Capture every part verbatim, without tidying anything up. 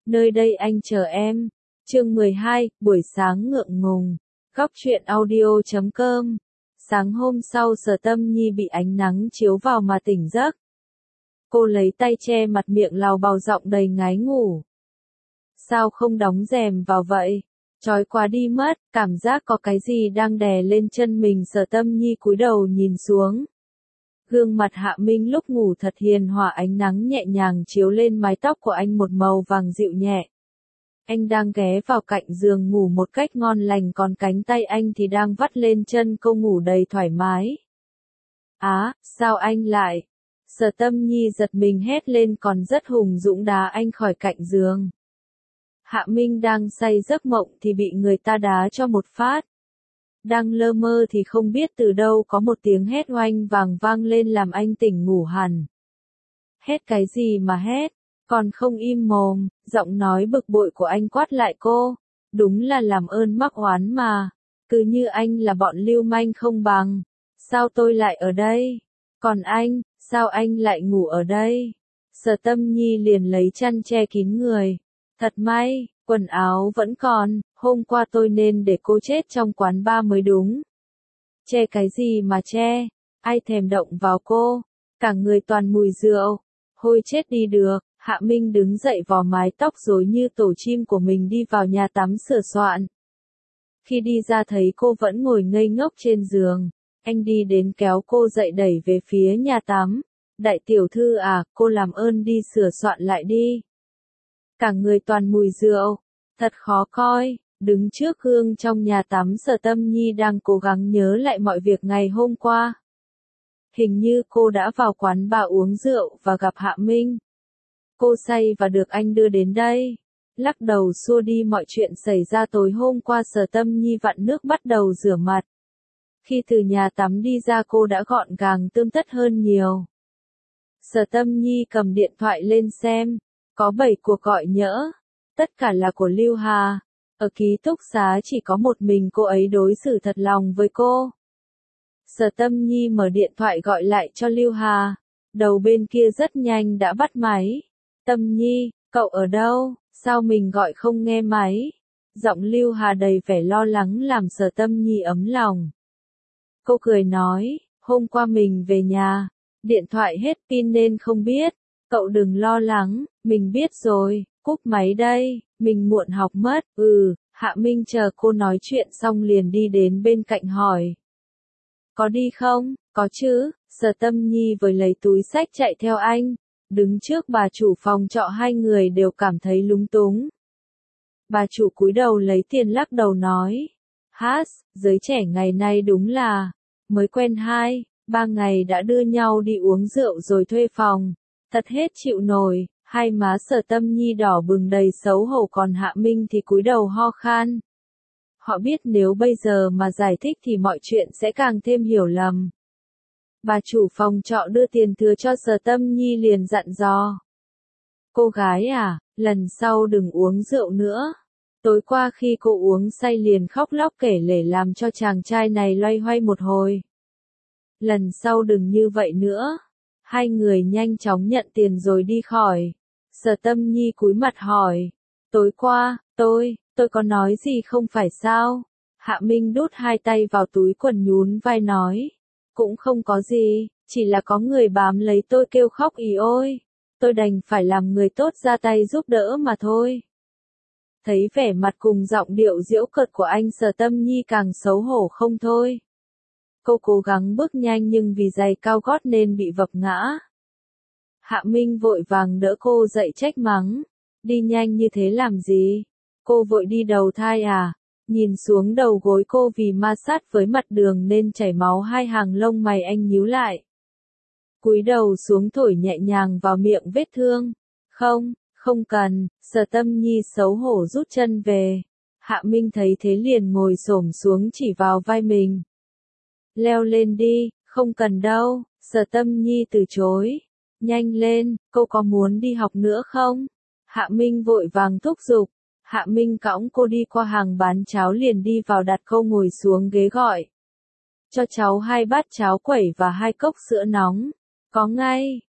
Nơi đây anh chờ em. Chương mười hai, buổi sáng ngượng ngùng. Góc truyện audio chấm com. Sáng hôm sau Sở Tâm Nhi bị ánh nắng chiếu vào mà tỉnh giấc. Cô lấy tay che mặt miệng lào bào giọng đầy ngái ngủ. Sao không đóng rèm vào vậy? Chói quá đi mất, cảm giác có cái gì đang đè lên chân mình. Sở Tâm Nhi cúi đầu nhìn xuống. Gương mặt Hạ Minh lúc ngủ thật hiền hòa, ánh nắng nhẹ nhàng chiếu lên mái tóc của anh một màu vàng dịu nhẹ. Anh đang ghé vào cạnh giường ngủ một cách ngon lành, còn cánh tay anh thì đang vắt lên chân cô ngủ đầy thoải mái. Á, sao anh lại? Sở Tâm Nhi giật mình hét lên, còn rất hùng dũng đá anh khỏi cạnh giường. Hạ Minh đang say giấc mộng thì bị người ta đá cho một phát. Đang lơ mơ thì không biết từ đâu có một tiếng hét oanh vàng vang lên làm anh tỉnh ngủ hẳn. Hét cái gì mà hét, còn không im mồm, giọng nói bực bội của anh quát lại cô. Đúng là làm ơn mắc oán mà, cứ như anh là bọn lưu manh không bằng. Sao tôi lại ở đây? Còn anh, sao anh lại ngủ ở đây? Sở Tâm Nhi liền lấy chăn che kín người. Thật may, quần áo vẫn còn, hôm qua tôi nên để cô chết trong quán bar mới đúng. Che cái gì mà che, ai thèm động vào cô, cả người toàn mùi rượu, hôi chết đi được. Hạ Minh đứng dậy vò mái tóc rối như tổ chim của mình đi vào nhà tắm sửa soạn. Khi đi ra thấy cô vẫn ngồi ngây ngốc trên giường, anh đi đến kéo cô dậy đẩy về phía nhà tắm. Đại tiểu thư à, cô làm ơn đi sửa soạn lại đi. Cả người toàn mùi rượu, thật khó coi. Đứng trước gương trong nhà tắm, Sở Tâm Nhi đang cố gắng nhớ lại mọi việc ngày hôm qua. Hình như cô đã vào quán bar uống rượu và gặp Hạ Minh. Cô say và được anh đưa đến đây. Lắc đầu xua đi mọi chuyện xảy ra tối hôm qua, Sở Tâm Nhi vặn nước bắt đầu rửa mặt. Khi từ nhà tắm đi ra cô đã gọn gàng tươm tất hơn nhiều. Sở Tâm Nhi cầm điện thoại lên xem. Có bảy cuộc gọi nhỡ. Tất cả là của Lưu Hà. Ở ký túc xá chỉ có một mình cô ấy đối xử thật lòng với cô. Sở Tâm Nhi mở điện thoại gọi lại cho Lưu Hà. Đầu bên kia rất nhanh đã bắt máy. Tâm Nhi, cậu ở đâu? Sao mình gọi không nghe máy? Giọng Lưu Hà đầy vẻ lo lắng làm Sở Tâm Nhi ấm lòng. Cô cười nói, hôm qua mình về nhà, điện thoại hết pin nên không biết. Cậu đừng lo lắng, mình biết rồi, cúp máy đây, mình muộn học mất. Ừ, Hạ Minh chờ cô nói chuyện xong liền đi đến bên cạnh hỏi. Có đi không? Có chứ. Sở Tâm Nhi với lấy túi xách chạy theo anh. Đứng trước bà chủ phòng trọ hai người đều cảm thấy lúng túng. Bà chủ cúi đầu lấy tiền lắc đầu nói. Hát, giới trẻ ngày nay đúng là, mới quen hai, ba ngày đã đưa nhau đi uống rượu rồi thuê phòng. Thật hết chịu nổi, hai má Sở Tâm Nhi đỏ bừng đầy xấu hổ, còn Hạ Minh thì cúi đầu ho khan. Họ biết nếu bây giờ mà giải thích thì mọi chuyện sẽ càng thêm hiểu lầm. Bà chủ phòng trọ đưa tiền thừa cho Sở Tâm Nhi liền dặn dò. Cô gái à, lần sau đừng uống rượu nữa. Tối qua khi cô uống say liền khóc lóc kể lể làm cho chàng trai này loay hoay một hồi. Lần sau đừng như vậy nữa. Hai người nhanh chóng nhận tiền rồi đi khỏi. Sở Tâm Nhi cúi mặt hỏi. Tối qua, tôi, tôi có nói gì không phải sao? Hạ Minh đút hai tay vào túi quần nhún vai nói. Cũng không có gì, chỉ là có người bám lấy tôi kêu khóc ì ôi. Tôi đành phải làm người tốt ra tay giúp đỡ mà thôi. Thấy vẻ mặt cùng giọng điệu giễu cợt của anh, Sở Tâm Nhi càng xấu hổ không thôi. Cô cố gắng bước nhanh nhưng vì giày cao gót nên bị vấp ngã. Hạ Minh vội vàng đỡ cô dậy trách mắng. Đi nhanh như thế làm gì? Cô vội đi đầu thai à? Nhìn xuống đầu gối cô vì ma sát với mặt đường nên chảy máu, hai hàng lông mày anh nhíu lại. Cúi đầu xuống thổi nhẹ nhàng vào miệng vết thương. Không, không cần. Sở Tâm Nhi xấu hổ rút chân về. Hạ Minh thấy thế liền ngồi xổm xuống chỉ vào vai mình. Leo lên đi, không cần đâu. Sở Tâm Nhi từ chối. Nhanh lên, cô có muốn đi học nữa không? Hạ Minh vội vàng thúc giục. Hạ Minh cõng cô đi qua hàng bán cháo liền đi vào đặt cô ngồi xuống ghế gọi. Cho cháu hai bát cháo quẩy và hai cốc sữa nóng. Có ngay.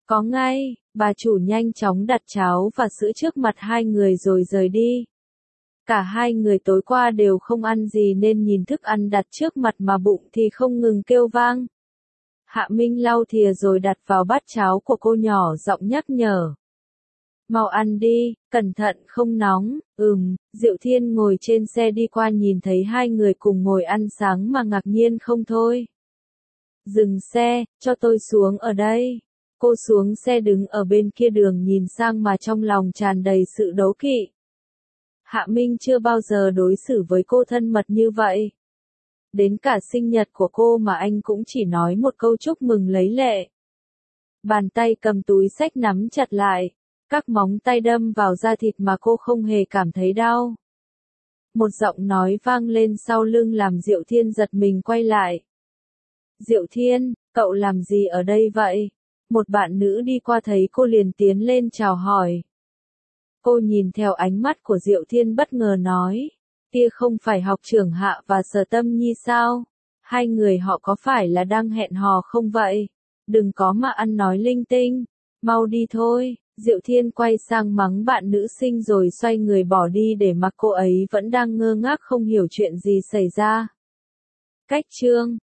Có ngay, bà chủ nhanh chóng đặt cháo và sữa trước mặt hai người rồi rời đi. Cả hai người tối qua đều không ăn gì nên nhìn thức ăn đặt trước mặt mà bụng thì không ngừng kêu vang. Hạ Minh lau thìa rồi đặt vào bát cháo của cô nhỏ giọng nhắc nhở. Mau ăn đi, cẩn thận không nóng. Ừm, Diệu Thiên ngồi trên xe đi qua nhìn thấy hai người cùng ngồi ăn sáng mà ngạc nhiên không thôi. Dừng xe, cho tôi xuống ở đây. Cô xuống xe đứng ở bên kia đường nhìn sang mà trong lòng tràn đầy sự đố kỵ. Hạ Minh chưa bao giờ đối xử với cô thân mật như vậy. Đến cả sinh nhật của cô mà anh cũng chỉ nói một câu chúc mừng lấy lệ. Bàn tay cầm túi xách nắm chặt lại, các móng tay đâm vào da thịt mà cô không hề cảm thấy đau. Một giọng nói vang lên sau lưng làm Diệu Thiên giật mình quay lại. Diệu Thiên, cậu làm gì ở đây vậy? Một bạn nữ đi qua thấy cô liền tiến lên chào hỏi. Cô nhìn theo ánh mắt của Diệu Thiên bất ngờ nói. Kia không phải học trưởng Hạ và Sở Tâm Nhi sao? Hai người họ có phải là đang hẹn hò không vậy? Đừng có mà ăn nói linh tinh. Mau đi thôi. Diệu Thiên quay sang mắng bạn nữ sinh rồi xoay người bỏ đi để mặc cô ấy vẫn đang ngơ ngác không hiểu chuyện gì xảy ra. Cách chương